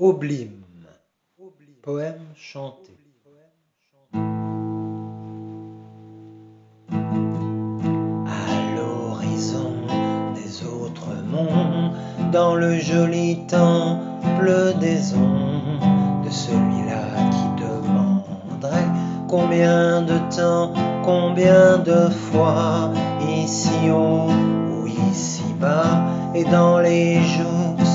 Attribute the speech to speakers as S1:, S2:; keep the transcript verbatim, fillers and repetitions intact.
S1: Oblime, poème chanté. À l'horizon des autres monts, dans le joli temple des ondes, de celui-là qui demanderait combien de temps, combien de fois, ici haut ou ici bas, et dans les jours